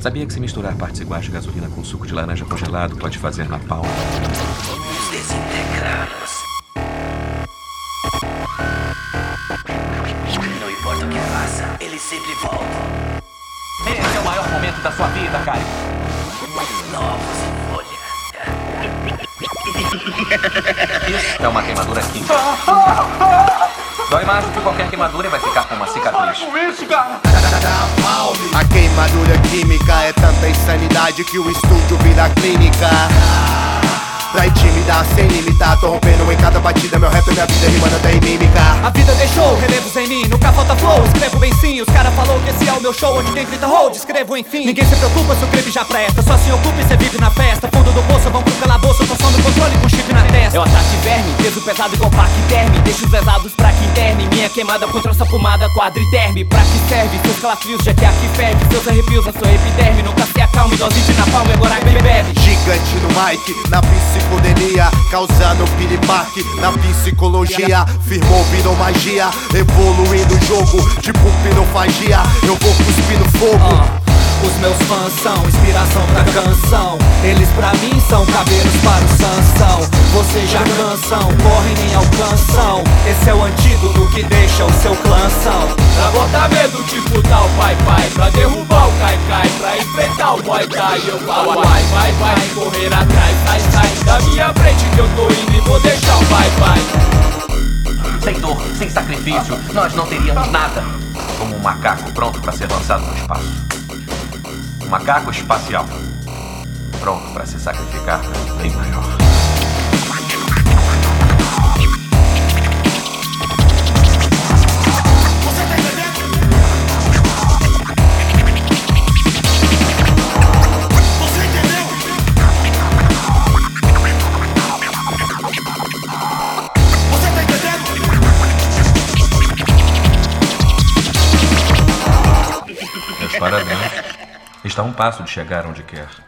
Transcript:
Sabia que se misturar partes iguais de gasolina com suco de laranja congelado pode fazer napalm? Vamos desintegrá-los. Não importa o que faça, eles sempre voltam. Esse é o maior momento da sua vida, Kai. Novos em folha. Isso é uma queimadura química. Dói mais do que qualquer queimadura e vai ficar com uma cicatriz. A queimadura química é tanta insanidade que o estúdio vira clínica. Pra intimidar sem limitar, tô rompendo em cada batida. Meu rap é minha vida, rimando até em mímica. A vida deixou relevos em mim, nunca falta flow. Escrevo bem sim, os cara falou que esse é o meu show. Onde quem grita hold, escrevo enfim. Ninguém se preocupa se o clipe já presta. Só se ocupa e cê vive na festa. Fundo do bolso, vão pro calabouço. Tô só no controle com chip na testa. Eu ataque verme, peso pesado igual paquiderme. Deixo os exados pra que interne. Minha queimada contra essa fumada quadriterme. Pra que serve? Seus calafrios já que aqui ferve. Seus arrepios na sua epiderme. Nunca se acalme, dose de napalm, agora bebe. Gigante no mic, na psicodelia, causando piripaque na psicologia. Firmou, virou magia, evoluindo o jogo, tipo pirofagia. Eu vou cuspir no fogo. Os meus fãs são inspiração pra canção. Eles pra mim são cabelos para o Sansão. Vocês já cansam, correm nem alcançam. Esse é o antídoto que deixa o seu clãzão. Pra botar medo, tipo tal pai. Pra derrubar o cai, pra enfrentar o Muay Thai. Eu falo vai, correr atrás, sai da minha frente que eu tô indo e vou deixar o vai. Sem dor, sem sacrifício, nós não teríamos nada. Como um macaco pronto pra ser lançado no espaço. Um macaco espacial, pronto para se sacrificar para um bem maior. Você tá entendendo? Você entendeu? Você tá entendendo? Meus parabéns. Está a um passo de chegar onde quer.